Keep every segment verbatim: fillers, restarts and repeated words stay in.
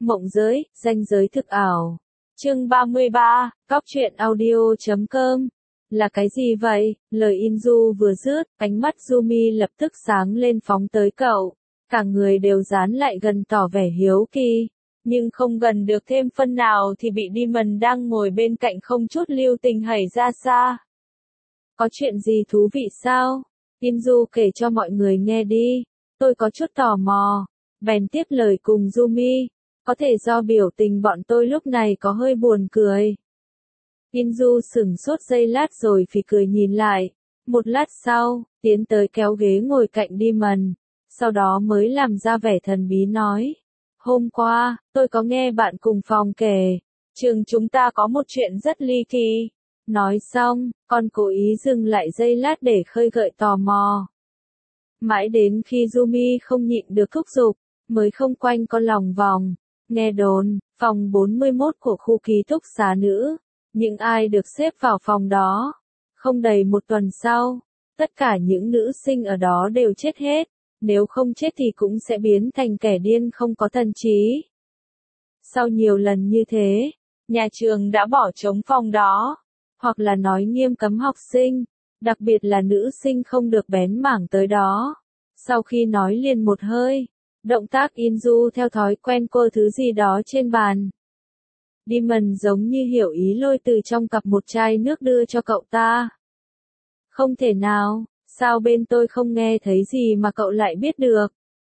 Mộng giới, ranh giới thực ảo. Chương ba mươi ba, Cóc truyện audio chấm com. Là cái gì vậy? Lời Indu vừa dứt, ánh mắt Yumi lập tức sáng lên phóng tới cậu. Cả người đều dán lại gần tỏ vẻ hiếu kỳ. Nhưng không gần được thêm phân nào thì bị Demon đang ngồi bên cạnh không chút lưu tình hẩy ra xa. Có chuyện gì thú vị sao? Indu kể cho mọi người nghe đi. Tôi có chút tò mò. Bèn tiếp lời cùng Yumi. Có thể do biểu tình bọn tôi lúc này có hơi buồn cười. Indu sửng sốt giây lát rồi phì cười nhìn lại. Một lát sau, tiến tới kéo ghế ngồi cạnh Demon. Sau đó mới làm ra vẻ thần bí nói. Hôm qua, tôi có nghe bạn cùng phòng kể. Trường chúng ta có một chuyện rất ly kỳ. Nói xong, con cố ý dừng lại giây lát để khơi gợi tò mò. Mãi đến khi Yumi không nhịn được thúc giục, mới không quanh con lòng vòng. Nghe đồn, phòng bốn mươi mốt của khu ký túc xá nữ. Những ai được xếp vào phòng đó. Không đầy một tuần sau, tất cả những nữ sinh ở đó đều chết hết. Nếu không chết thì cũng sẽ biến thành kẻ điên không có thần trí. Sau nhiều lần như thế, nhà trường đã bỏ trống phòng đó. Hoặc là nói nghiêm cấm học sinh, đặc biệt là nữ sinh không được bén mảng tới đó. Sau khi nói liền một hơi, động tác Indu theo thói quen cô thứ gì đó trên bàn. Demon giống như hiểu ý lôi từ trong cặp một chai nước đưa cho cậu ta. Không thể nào, sao bên tôi không nghe thấy gì mà cậu lại biết được?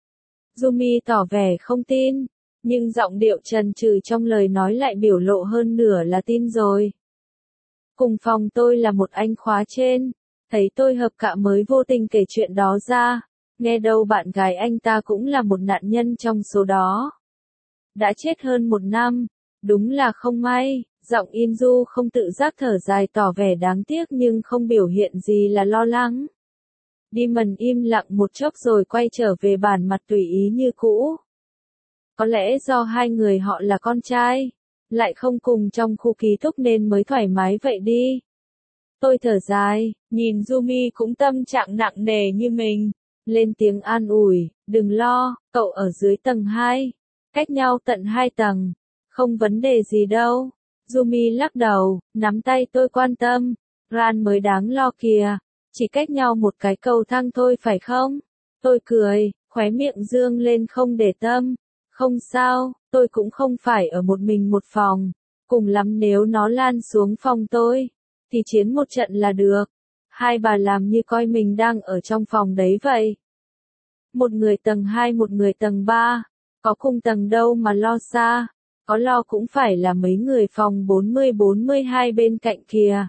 Yumi tỏ vẻ không tin, nhưng giọng điệu trần trừ trong lời nói lại biểu lộ hơn nửa là tin rồi. Cùng phòng tôi là một anh khóa trên, thấy tôi hợp cạ mới vô tình kể chuyện đó ra, nghe đâu bạn gái anh ta cũng là một nạn nhân trong số đó. Đã chết hơn một năm, đúng là không may, giọng Indu không tự giác thở dài tỏ vẻ đáng tiếc nhưng không biểu hiện gì là lo lắng. Demon im lặng một chốc rồi quay trở về bản mặt tùy ý như cũ. Có lẽ do hai người họ là con trai, lại không cùng trong khu ký túc nên mới thoải mái vậy đi. Tôi thở dài, nhìn Yumi cũng tâm trạng nặng nề như mình, lên tiếng an ủi, đừng lo, cậu ở dưới tầng hai, cách nhau tận hai tầng, không vấn đề gì đâu. Yumi lắc đầu, nắm tay tôi quan tâm, Ran mới đáng lo kìa, chỉ cách nhau một cái cầu thang thôi phải không? Tôi cười, khóe miệng dương lên không để tâm. Không sao, tôi cũng không phải ở một mình một phòng. Cùng lắm nếu nó lan xuống phòng tôi, thì chiến một trận là được. Hai bà làm như coi mình đang ở trong phòng đấy vậy. Một người tầng hai một người tầng ba, có cùng tầng đâu mà lo xa. Có lo cũng phải là mấy người phòng bốn mươi bốn mươi hai bên cạnh kìa.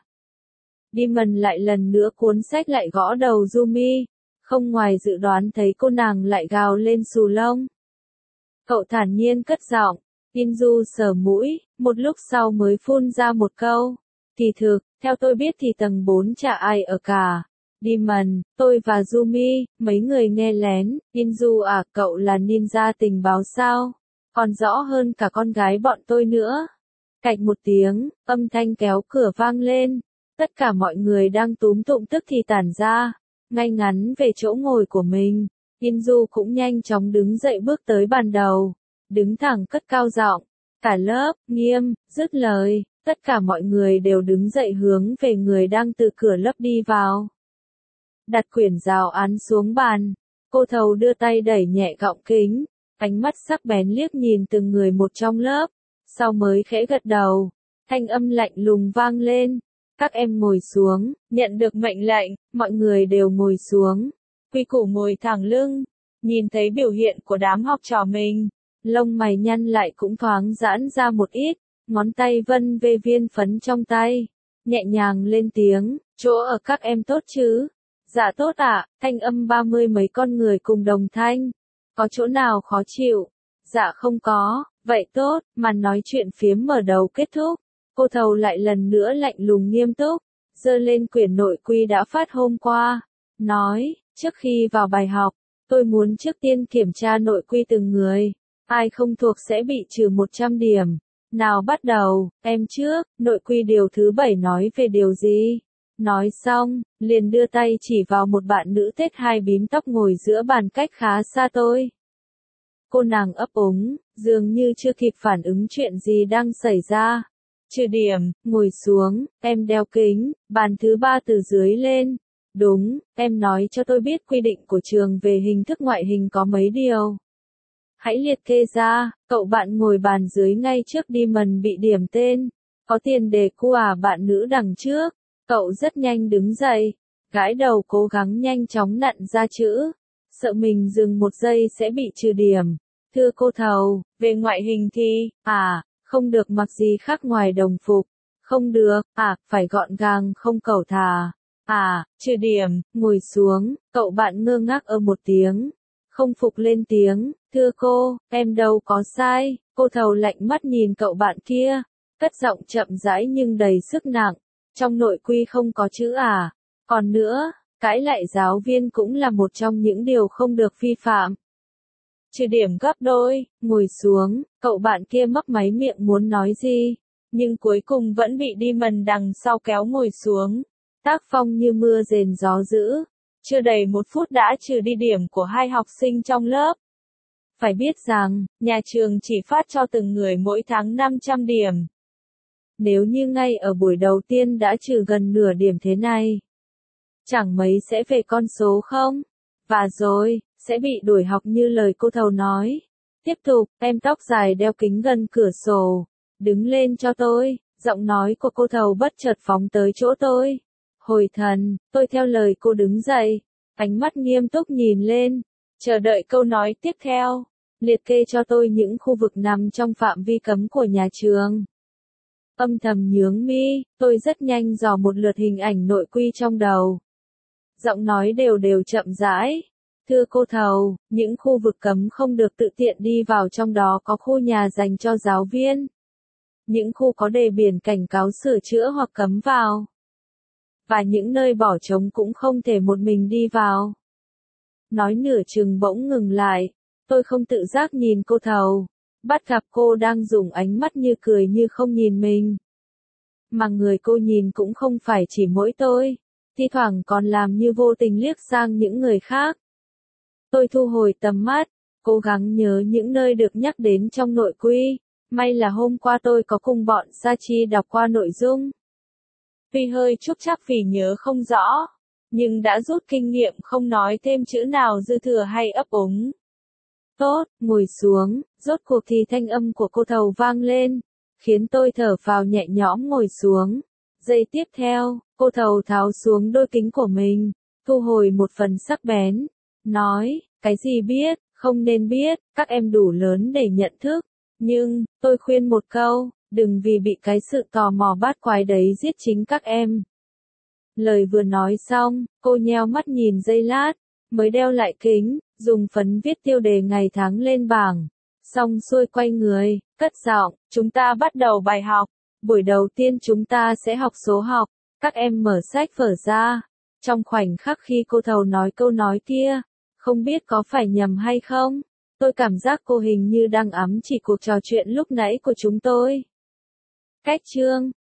Demon lại lần nữa cuốn sách lại gõ đầu Yumi. Không ngoài dự đoán thấy cô nàng lại gào lên xù lông. Cậu thản nhiên cất giọng, Indu sờ mũi, một lúc sau mới phun ra một câu. Kỳ thực, theo tôi biết thì tầng bốn chả ai ở cả. Demon, tôi và Yumi, mấy người nghe lén, Indu à, cậu là ninja tình báo sao? Còn rõ hơn cả con gái bọn tôi nữa. Cạch một tiếng, âm thanh kéo cửa vang lên. Tất cả mọi người đang túm tụm tức thì tản ra, ngay ngắn về chỗ ngồi của mình. Indu cũng nhanh chóng đứng dậy bước tới bàn đầu, đứng thẳng cất cao giọng, cả lớp, nghiêm, dứt lời, tất cả mọi người đều đứng dậy hướng về người đang từ cửa lớp đi vào. Đặt quyển giáo án xuống bàn, cô thầu đưa tay đẩy nhẹ gọng kính, ánh mắt sắc bén liếc nhìn từng người một trong lớp, sau mới khẽ gật đầu, thanh âm lạnh lùng vang lên, các em ngồi xuống, nhận được mệnh lệnh, mọi người đều ngồi xuống. Quy củ ngồi thẳng lưng, nhìn thấy biểu hiện của đám học trò mình, lông mày nhăn lại cũng thoáng giãn ra một ít, ngón tay vân về viên phấn trong tay, nhẹ nhàng lên tiếng, chỗ ở các em tốt chứ? Dạ tốt ạ, thanh âm ba mươi mấy con người cùng đồng thanh, có chỗ nào khó chịu? Dạ không có, vậy tốt, màn nói chuyện phiếm mở đầu kết thúc, cô thầu lại lần nữa lạnh lùng nghiêm túc, giơ lên quyển nội quy đã phát hôm qua, nói. Trước khi vào bài học, tôi muốn trước tiên kiểm tra nội quy từng người. Ai không thuộc sẽ bị trừ một trăm điểm. Nào bắt đầu, em trước, nội quy điều thứ bảy nói về điều gì? Nói xong, liền đưa tay chỉ vào một bạn nữ tết hai bím tóc ngồi giữa bàn cách khá xa tôi. cô nàng ấp úng, dường như chưa kịp phản ứng chuyện gì đang xảy ra. Trừ điểm, ngồi xuống, em đeo kính, bàn thứ ba từ dưới lên. Đúng, em nói cho tôi biết quy định của trường về hình thức ngoại hình có mấy điều. Hãy liệt kê ra, cậu bạn ngồi bàn dưới ngay trước Demon bị điểm tên. Có tiền đề cu à bạn nữ đằng trước. Cậu rất nhanh đứng dậy, gãi đầu cố gắng nhanh chóng nặn ra chữ. Sợ mình dừng một giây sẽ bị trừ điểm. Thưa cô thầu, về ngoại hình thì, à, không được mặc gì khác ngoài đồng phục. Không được, à, phải gọn gàng không cẩu thả. À, trừ điểm, ngồi xuống, cậu bạn ngơ ngác ơ một tiếng. Không phục lên tiếng, thưa cô, em đâu có sai. Cô thầu lạnh mắt nhìn cậu bạn kia, cất giọng chậm rãi nhưng đầy sức nặng. Trong nội quy không có chữ à. Còn nữa, cãi lại giáo viên cũng là một trong những điều không được vi phạm. Trừ điểm gấp đôi, ngồi xuống, cậu bạn kia mấp máy miệng muốn nói gì, nhưng cuối cùng vẫn bị Demon đằng sau kéo ngồi xuống. Tác phong như mưa rền gió dữ, chưa đầy một phút đã trừ đi điểm của hai học sinh trong lớp. Phải biết rằng, nhà trường chỉ phát cho từng người mỗi tháng năm trăm điểm. Nếu như ngay ở buổi đầu tiên đã trừ gần nửa điểm thế này, chẳng mấy sẽ về con số không? Và rồi, sẽ bị đuổi học như lời cô thầu nói. Tiếp tục, em tóc dài đeo kính gần cửa sổ. Đứng lên cho tôi, giọng nói của cô thầu bất chợt phóng tới chỗ tôi. Hồi thần, tôi theo lời cô đứng dậy, ánh mắt nghiêm túc nhìn lên, chờ đợi câu nói tiếp theo. Liệt kê cho tôi những khu vực nằm trong phạm vi cấm của nhà trường. Âm thầm nhướng mi, tôi rất nhanh dò một lượt hình ảnh nội quy trong đầu. Giọng nói đều đều chậm rãi. Thưa cô thầu, những khu vực cấm không được tự tiện đi vào, trong đó có khu nhà dành cho giáo viên. Những khu có đề biển cảnh cáo sửa chữa hoặc cấm vào. Và những nơi bỏ trống cũng không thể một mình đi vào. Nói nửa chừng bỗng ngừng lại. Tôi không tự giác nhìn cô thầu. Bắt gặp cô đang dùng ánh mắt như cười như không nhìn mình. Mà người cô nhìn cũng không phải chỉ mỗi tôi. Thi thoảng còn làm như vô tình liếc sang những người khác. Tôi thu hồi tầm mắt, cố gắng nhớ những nơi được nhắc đến trong nội quy. May là hôm qua tôi có cùng bọn Sachi đọc qua nội dung. Tuy hơi trúc trắc vì nhớ không rõ, nhưng đã rút kinh nghiệm không nói thêm chữ nào dư thừa hay ấp úng. Tốt, ngồi xuống, rốt cuộc thì thanh âm của cô thầu vang lên, khiến tôi thở phào nhẹ nhõm ngồi xuống. Giây tiếp theo, cô thầu tháo xuống đôi kính của mình, thu hồi một phần sắc bén, nói, cái gì biết, không nên biết, các em đủ lớn để nhận thức. Nhưng, tôi khuyên một câu, đừng vì bị cái sự tò mò bát quái đấy giết chính các em. Lời vừa nói xong, cô nheo mắt nhìn giây lát, mới đeo lại kính, dùng phấn viết tiêu đề ngày tháng lên bảng. Xong xuôi quay người, cất giọng, chúng ta bắt đầu bài học. Buổi đầu tiên chúng ta sẽ học số học. Các em mở sách vở ra. Trong khoảnh khắc khi cô thầu nói câu nói kia, không biết có phải nhầm hay không, tôi cảm giác cô hình như đang ám chỉ cuộc trò chuyện lúc nãy của chúng tôi. Cách chương